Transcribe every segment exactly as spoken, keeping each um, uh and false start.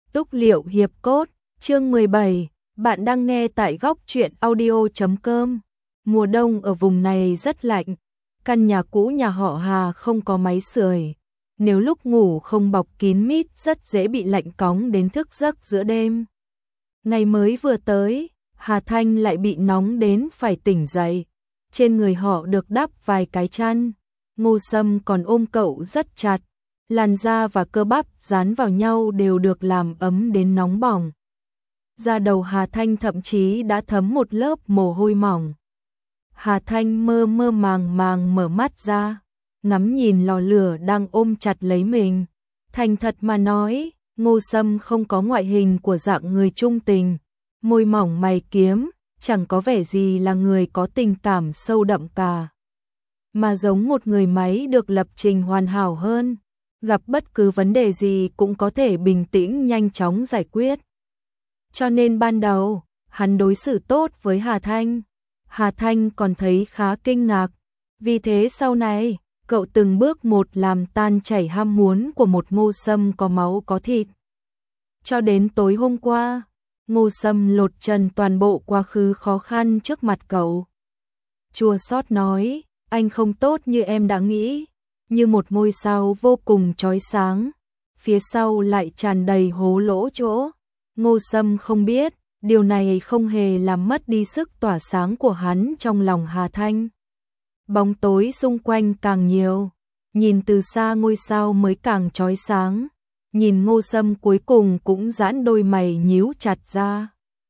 Túc Liệu Hiệp Cốt, chương mười bảy, bạn đang nghe tại góc truyện audio chấm com. Mùa đông ở vùng này rất lạnh, căn nhà cũ nhà họ Hà không có máy sưởi. Nếu lúc ngủ không bọc kín mít rất dễ bị lạnh cóng đến thức giấc giữa đêm. Ngày mới vừa tới, Hà Thanh lại bị nóng đến phải tỉnh dậy. Trên người họ được đắp vài cái chăn, Ngô Sâm còn ôm cậu rất chặt. Làn da và cơ bắp dán vào nhau đều được làm ấm đến nóng bỏng. Da đầu Hà Thanh thậm chí đã thấm một lớp mồ hôi mỏng. Hà Thanh mơ mơ màng màng mở mắt ra, ngắm nhìn lò lửa đang ôm chặt lấy mình. Thành thật mà nói, Ngô Sâm không có ngoại hình của dạng người trung tình, môi mỏng mày kiếm, chẳng có vẻ gì là người có tình cảm sâu đậm cả, mà giống một người máy được lập trình hoàn hảo hơn. Gặp bất cứ vấn đề gì cũng có thể bình tĩnh nhanh chóng giải quyết. Cho nên ban đầu, hắn đối xử tốt với Hà Thanh. Hà Thanh còn thấy khá kinh ngạc. Vì thế sau này, cậu từng bước một làm tan chảy ham muốn của một Ngô Sâm có máu có thịt. Cho đến tối hôm qua, Ngô Sâm lột trần toàn bộ quá khứ khó khăn trước mặt cậu. Chua xót nói, anh không tốt như em đã nghĩ. Như một ngôi sao vô cùng chói sáng, phía sau lại tràn đầy hố lỗ chỗ. Ngô Sâm không biết, điều này không hề làm mất đi sức tỏa sáng của hắn trong lòng Hà Thanh. Bóng tối xung quanh càng nhiều, nhìn từ xa ngôi sao mới càng chói sáng. Nhìn Ngô Sâm cuối cùng cũng giãn đôi mày nhíu chặt ra.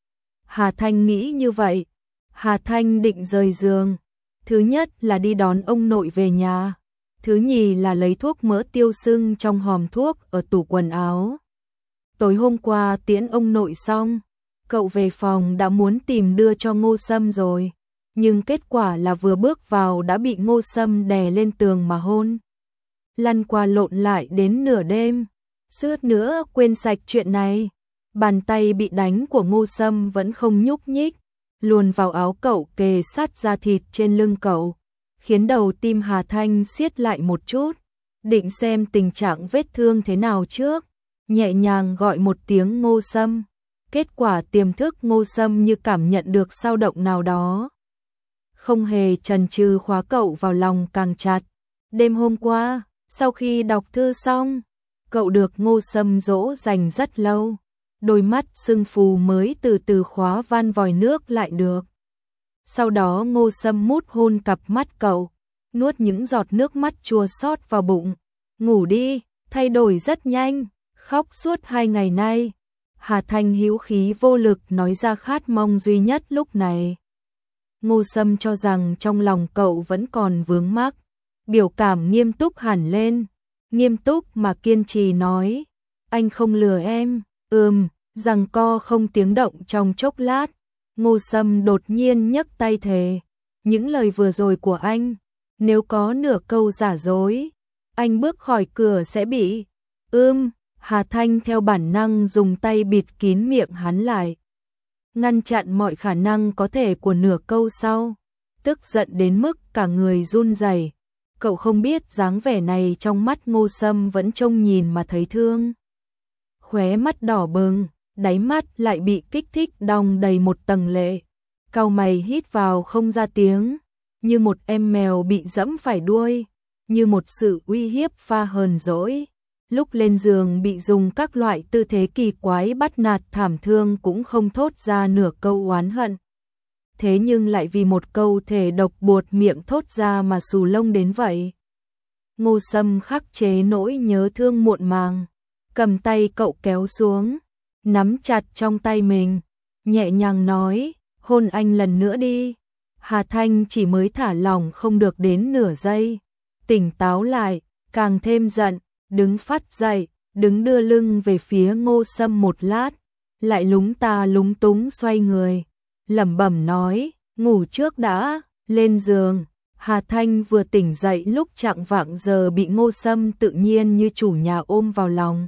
Hà Thanh nghĩ như vậy, Hà Thanh định rời giường. Thứ nhất là đi đón ông nội về nhà. Thứ nhì là lấy thuốc mỡ tiêu sưng trong hòm thuốc ở tủ quần áo. Tối hôm qua tiễn ông nội xong, cậu về phòng đã muốn tìm đưa cho Ngô Sâm rồi. Nhưng kết quả là vừa bước vào đã bị Ngô Sâm đè lên tường mà hôn. Lăn qua lộn lại đến nửa đêm, suýt nữa quên sạch chuyện này. Bàn tay bị đánh của Ngô Sâm vẫn không nhúc nhích, luồn vào áo cậu kề sát da thịt trên lưng cậu, khiến đầu tim Hà Thanh siết lại một chút, định xem tình trạng vết thương thế nào trước, nhẹ nhàng gọi một tiếng Ngô Sâm. Kết quả tiềm thức Ngô Sâm như cảm nhận được dao động nào đó, không hề chần chừ khóa cậu vào lòng càng chặt. Đêm hôm qua, sau khi đọc thư xong, cậu được Ngô Sâm dỗ dành rất lâu, đôi mắt sưng phù mới từ từ khóa van vòi nước lại được. Sau đó Ngô Sâm mút hôn cặp mắt cậu, nuốt những giọt nước mắt chua xót vào bụng. Ngủ đi, thay đổi rất nhanh, khóc suốt hai ngày nay. Hà Thanh hữu khí vô lực nói ra khát mong duy nhất lúc này. Ngô Sâm cho rằng trong lòng cậu vẫn còn vướng mắc, biểu cảm nghiêm túc hẳn lên, nghiêm túc mà kiên trì nói, anh không lừa em. Ừm, giằng co không tiếng động trong chốc lát. Ngô Sâm đột nhiên nhấc tay thề, những lời vừa rồi của anh, nếu có nửa câu giả dối, anh bước khỏi cửa sẽ bị. Ưm, Hà Thanh theo bản năng dùng tay bịt kín miệng hắn lại, ngăn chặn mọi khả năng có thể của nửa câu sau, tức giận đến mức cả người run rẩy. Cậu không biết dáng vẻ này trong mắt Ngô Sâm vẫn trông nhìn mà thấy thương. Khóe mắt đỏ bừng, đáy mắt lại bị kích thích đong đầy một tầng lệ. Cau mày hít vào không ra tiếng, như một em mèo bị dẫm phải đuôi, như một sự uy hiếp pha hờn dỗi. Lúc lên giường bị dùng các loại tư thế kỳ quái bắt nạt thảm thương cũng không thốt ra nửa câu oán hận. Thế nhưng lại vì một câu thể độc buột miệng thốt ra mà xù lông đến vậy. Ngô Sâm khắc chế nỗi nhớ thương muộn màng, cầm tay cậu kéo xuống, nắm chặt trong tay mình, nhẹ nhàng nói, hôn anh lần nữa đi. Hà Thanh chỉ mới thả lỏng không được đến nửa giây, tỉnh táo lại, càng thêm giận, đứng phát dậy, đứng đưa lưng về phía Ngô Sâm một lát, lại lúng ta lúng túng xoay người, lẩm bẩm nói, ngủ trước đã. Lên giường, Hà Thanh vừa tỉnh dậy lúc chạng vạng giờ bị Ngô Sâm tự nhiên như chủ nhà ôm vào lòng.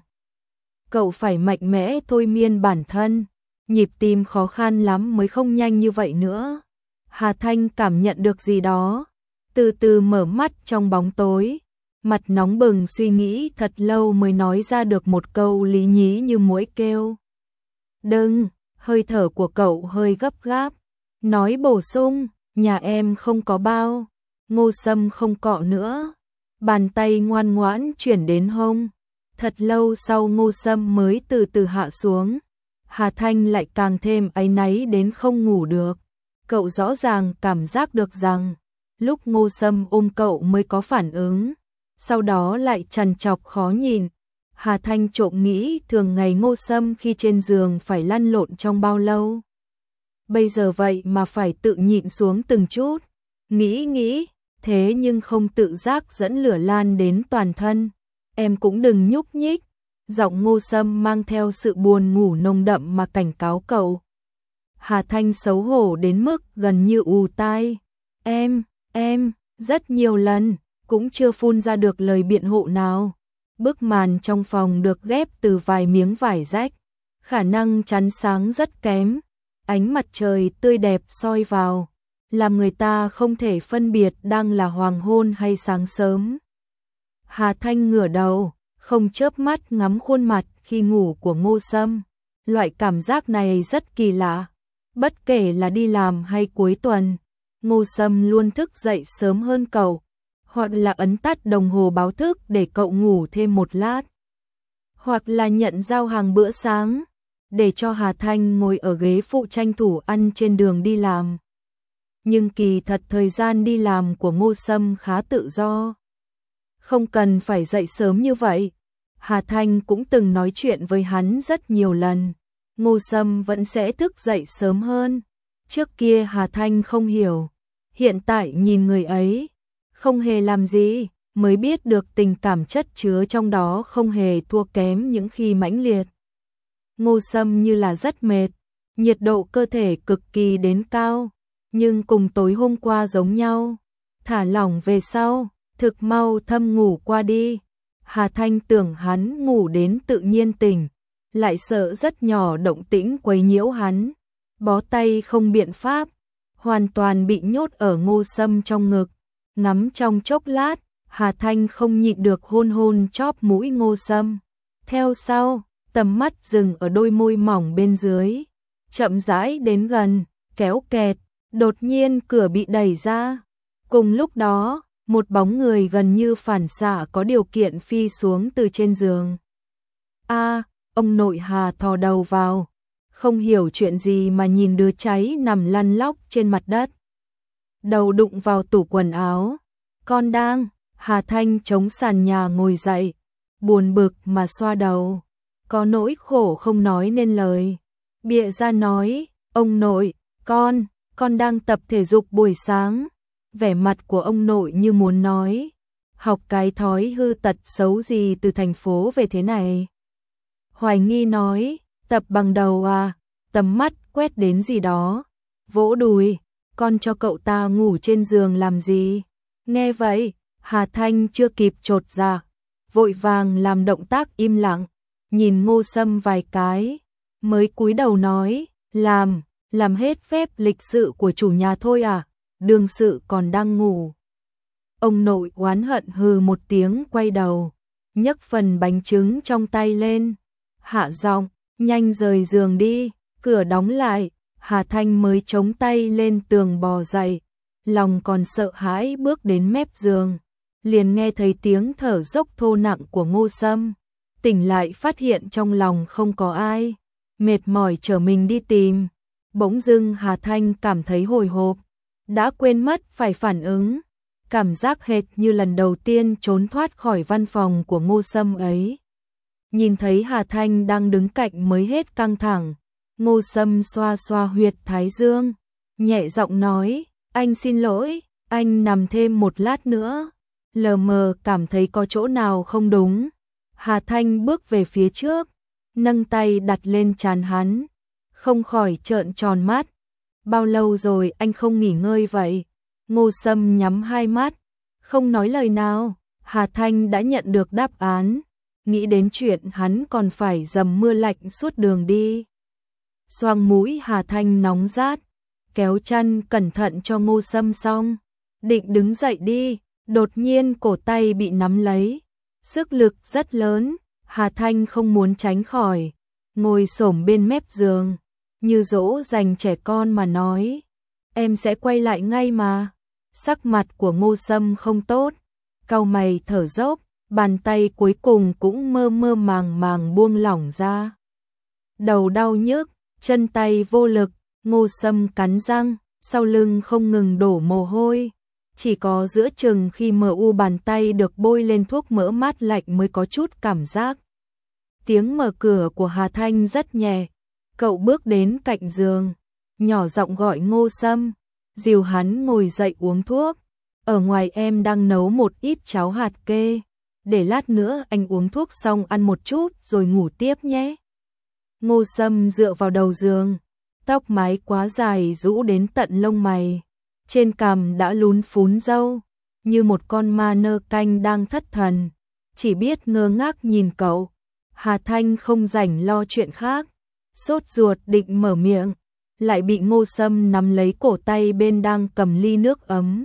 Cậu phải mạnh mẽ thôi miên bản thân, nhịp tim khó khăn lắm mới không nhanh như vậy nữa. Hà Thanh cảm nhận được gì đó, từ từ mở mắt trong bóng tối, mặt nóng bừng suy nghĩ thật lâu mới nói ra được một câu lý nhí như muỗi kêu. Đừng, hơi thở của cậu hơi gấp gáp, nói bổ sung, nhà em không có bao. Ngô Sâm không cọ nữa, bàn tay ngoan ngoãn chuyển đến hông. Thật lâu sau Ngô Sâm mới từ từ hạ xuống. Hà Thanh lại càng thêm áy náy đến không ngủ được. Cậu rõ ràng cảm giác được rằng lúc Ngô Sâm ôm cậu mới có phản ứng, sau đó lại trằn trọc khó nhìn. Hà Thanh trộm nghĩ thường ngày Ngô Sâm khi trên giường phải lăn lộn trong bao lâu. Bây giờ vậy mà phải tự nhịn xuống từng chút. Nghĩ nghĩ, thế nhưng không tự giác dẫn lửa lan đến toàn thân. Em cũng đừng nhúc nhích. Giọng Ngô Sâm mang theo sự buồn ngủ nồng đậm mà cảnh cáo cậu. Hà Thanh xấu hổ đến mức gần như ù tai. Em, em, rất nhiều lần, cũng chưa phun ra được lời biện hộ nào. Bức màn trong phòng được ghép từ vài miếng vải rách, khả năng chắn sáng rất kém. Ánh mặt trời tươi đẹp soi vào, làm người ta không thể phân biệt đang là hoàng hôn hay sáng sớm. Hà Thanh ngửa đầu, không chớp mắt ngắm khuôn mặt khi ngủ của Ngô Sâm. Loại cảm giác này rất kỳ lạ. Bất kể là đi làm hay cuối tuần, Ngô Sâm luôn thức dậy sớm hơn cậu, hoặc là ấn tắt đồng hồ báo thức để cậu ngủ thêm một lát, hoặc là nhận giao hàng bữa sáng, để cho Hà Thanh ngồi ở ghế phụ tranh thủ ăn trên đường đi làm. Nhưng kỳ thật thời gian đi làm của Ngô Sâm khá tự do. Không cần phải dậy sớm như vậy. Hà Thanh cũng từng nói chuyện với hắn rất nhiều lần. Ngô Sâm vẫn sẽ thức dậy sớm hơn. Trước kia Hà Thanh không hiểu. Hiện tại nhìn người ấy, không hề làm gì, mới biết được tình cảm chất chứa trong đó không hề thua kém những khi mãnh liệt. Ngô Sâm như là rất mệt, nhiệt độ cơ thể cực kỳ đến cao, nhưng cùng tối hôm qua giống nhau. Thả lỏng về sau, thực mau thâm ngủ qua đi. Hà Thanh tưởng hắn ngủ đến tự nhiên tỉnh, lại sợ rất nhỏ động tĩnh quấy nhiễu hắn. Bó tay không biện pháp, hoàn toàn bị nhốt ở Ngô Sâm trong ngực. Ngắm trong chốc lát, Hà Thanh không nhịn được hôn hôn chóp mũi Ngô Sâm. Theo sau, tầm mắt dừng ở đôi môi mỏng bên dưới. Chậm rãi đến gần, kéo kẹt, đột nhiên cửa bị đẩy ra. Cùng lúc đó, một bóng người gần như phản xạ có điều kiện phi xuống từ trên giường. A, ông nội Hà thò đầu vào, không hiểu chuyện gì mà nhìn đứa cháy nằm lăn lóc trên mặt đất. Đầu đụng vào tủ quần áo. Con đang, Hà Thanh chống sàn nhà ngồi dậy, buồn bực mà xoa đầu. Có nỗi khổ không nói nên lời. Bịa ra nói, ông nội, con, con đang tập thể dục buổi sáng. Vẻ mặt của ông nội như muốn nói, học cái thói hư tật xấu gì từ thành phố về thế này. Hoài nghi nói, tập bằng đầu à, tầm mắt quét đến gì đó. Vỗ đùi, con cho cậu ta ngủ trên giường làm gì? Nghe vậy, Hà Thanh chưa kịp chột dạ, vội vàng làm động tác im lặng, nhìn Ngô Sâm vài cái, mới cúi đầu nói, làm, làm hết phép lịch sự của chủ nhà thôi à, đương sự còn đang ngủ. Ông nội oán hận hừ một tiếng quay đầu, nhấc phần bánh trứng trong tay lên, hạ giọng, nhanh rời giường đi, cửa đóng lại. Hà Thanh mới chống tay lên tường bò dậy, lòng còn sợ hãi bước đến mép giường, liền nghe thấy tiếng thở dốc thô nặng của Ngô Sâm. Tỉnh lại phát hiện trong lòng không có ai, mệt mỏi trở mình đi tìm. Bỗng dưng Hà Thanh cảm thấy hồi hộp, đã quên mất phải phản ứng, cảm giác hệt như lần đầu tiên trốn thoát khỏi văn phòng của Ngô Sâm ấy. Nhìn thấy Hà Thanh đang đứng cạnh mới hết căng thẳng. Ngô Sâm xoa xoa huyệt thái dương, nhẹ giọng nói, anh xin lỗi, anh nằm thêm một lát nữa. Lờ mờ cảm thấy có chỗ nào không đúng. Hà Thanh bước về phía trước, nâng tay đặt lên trán hắn, không khỏi trợn tròn mắt. Bao lâu rồi anh không nghỉ ngơi vậy? Ngô Sâm nhắm hai mắt, không nói lời nào. Hà Thanh đã nhận được đáp án, nghĩ đến chuyện hắn còn phải dầm mưa lạnh suốt đường đi. Xoang mũi Hà Thanh nóng rát, kéo chăn cẩn thận cho Ngô Sâm xong, định đứng dậy đi, Đột nhiên cổ tay bị nắm lấy, sức lực rất lớn, Hà Thanh không muốn tránh khỏi, ngồi xổm bên mép giường, như dỗ dành trẻ con mà nói, em sẽ quay lại ngay mà. Sắc mặt của Ngô Sâm không tốt, cau mày thở dốc, bàn tay cuối cùng cũng mơ mơ màng màng buông lỏng ra. Đầu đau nhức, chân tay vô lực, Ngô Sâm cắn răng, sau lưng không ngừng đổ mồ hôi. Chỉ có giữa chừng khi mờ u bàn tay được bôi lên thuốc mỡ mát lạnh mới có chút cảm giác. Tiếng mở cửa của Hà Thanh rất nhẹ, cậu bước đến cạnh giường, nhỏ giọng gọi Ngô Sâm, dìu hắn ngồi dậy uống thuốc. Ở ngoài em đang nấu một ít cháo hạt kê, để lát nữa anh uống thuốc xong ăn một chút rồi ngủ tiếp nhé. Ngô Sâm dựa vào đầu giường, tóc mái quá dài rũ đến tận lông mày, trên cằm đã lún phún râu, như một con ma nơ canh đang thất thần, chỉ biết ngơ ngác nhìn cậu. Hà Thanh không rảnh lo chuyện khác, sốt ruột định mở miệng, lại bị Ngô Sâm nắm lấy cổ tay bên đang cầm ly nước ấm.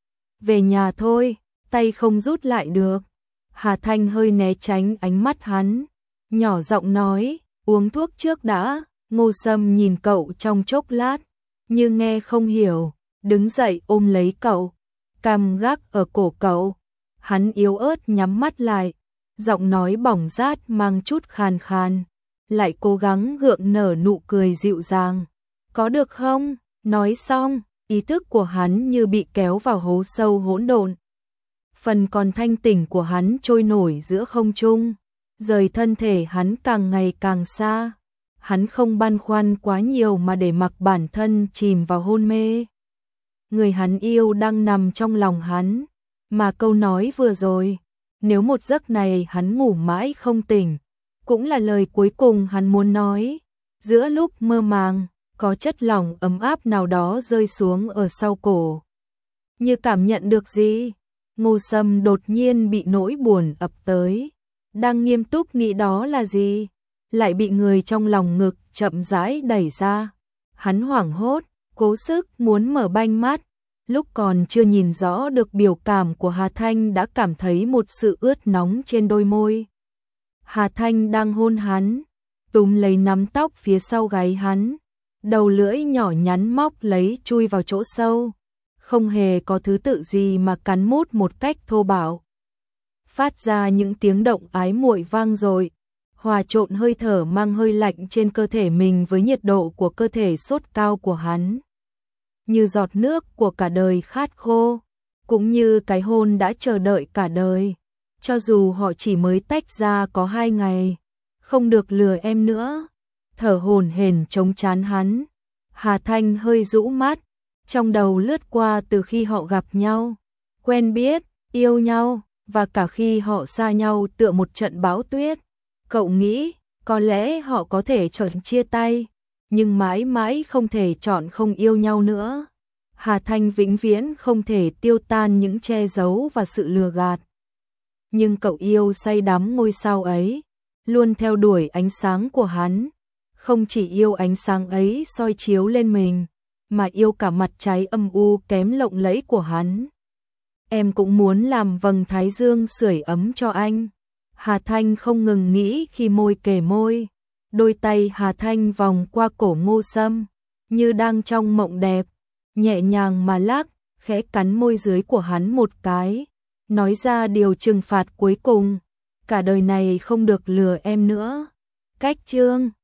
Về nhà thôi, tay không rút lại được. Hà Thanh hơi né tránh ánh mắt hắn, nhỏ giọng nói, uống thuốc trước đã. Ngô Sâm nhìn cậu trong chốc lát, như nghe không hiểu, đứng dậy ôm lấy cậu, cằm gác ở cổ cậu. Hắn yếu ớt nhắm mắt lại, giọng nói bỏng rát mang chút khàn khàn, lại cố gắng gượng nở nụ cười dịu dàng. Có được không? Nói xong, ý thức của hắn như bị kéo vào hố sâu hỗn độn. Phần còn thanh tỉnh của hắn trôi nổi giữa không trung, rời thân thể hắn càng ngày càng xa. Hắn không băn khoăn quá nhiều mà để mặc bản thân chìm vào hôn mê. Người hắn yêu đang nằm trong lòng hắn, mà câu nói vừa rồi, nếu một giấc này hắn ngủ mãi không tỉnh, cũng là lời cuối cùng hắn muốn nói. Giữa lúc mơ màng, có chất lỏng ấm áp nào đó rơi xuống ở sau cổ. Như cảm nhận được gì, Ngô Sâm đột nhiên bị nỗi buồn ập tới, đang nghiêm túc nghĩ đó là gì, lại bị người trong lòng ngực chậm rãi đẩy ra. Hắn hoảng hốt, cố sức muốn mở banh mắt, lúc còn chưa nhìn rõ được biểu cảm của Hà Thanh đã cảm thấy một sự ướt nóng trên đôi môi. Hà Thanh đang hôn hắn, túm lấy nắm tóc phía sau gáy hắn, đầu lưỡi nhỏ nhắn móc lấy chui vào chỗ sâu, không hề có thứ tự gì mà cắn mút một cách thô bạo. Phát ra những tiếng động ái muội vang dội, hòa trộn hơi thở mang hơi lạnh trên cơ thể mình với nhiệt độ của cơ thể sốt cao của hắn. Như giọt nước của cả đời khát khô, cũng như cái hôn đã chờ đợi cả đời. Cho dù họ chỉ mới tách ra có hai ngày, không được lừa em nữa. Thở hổn hển chống chán hắn, Hà Thanh hơi rũ mắt, trong đầu lướt qua từ khi họ gặp nhau, quen biết, yêu nhau, và cả khi họ xa nhau tựa một trận bão tuyết. Cậu nghĩ, có lẽ họ có thể chọn chia tay, nhưng mãi mãi không thể chọn không yêu nhau nữa. Hà Thanh vĩnh viễn không thể tiêu tan những che giấu và sự lừa gạt. Nhưng cậu yêu say đắm ngôi sao ấy, luôn theo đuổi ánh sáng của hắn. Không chỉ yêu ánh sáng ấy soi chiếu lên mình, mà yêu cả mặt trái âm u kém lộng lẫy của hắn. Em cũng muốn làm vầng thái dương sưởi ấm cho anh. Hà Thanh không ngừng nghĩ khi môi kề môi. Đôi tay Hà Thanh vòng qua cổ Ngô Sâm, như đang trong mộng đẹp, nhẹ nhàng mà lắc, khẽ cắn môi dưới của hắn một cái, nói ra điều trừng phạt cuối cùng. Cả đời này không được lừa em nữa. Cách chương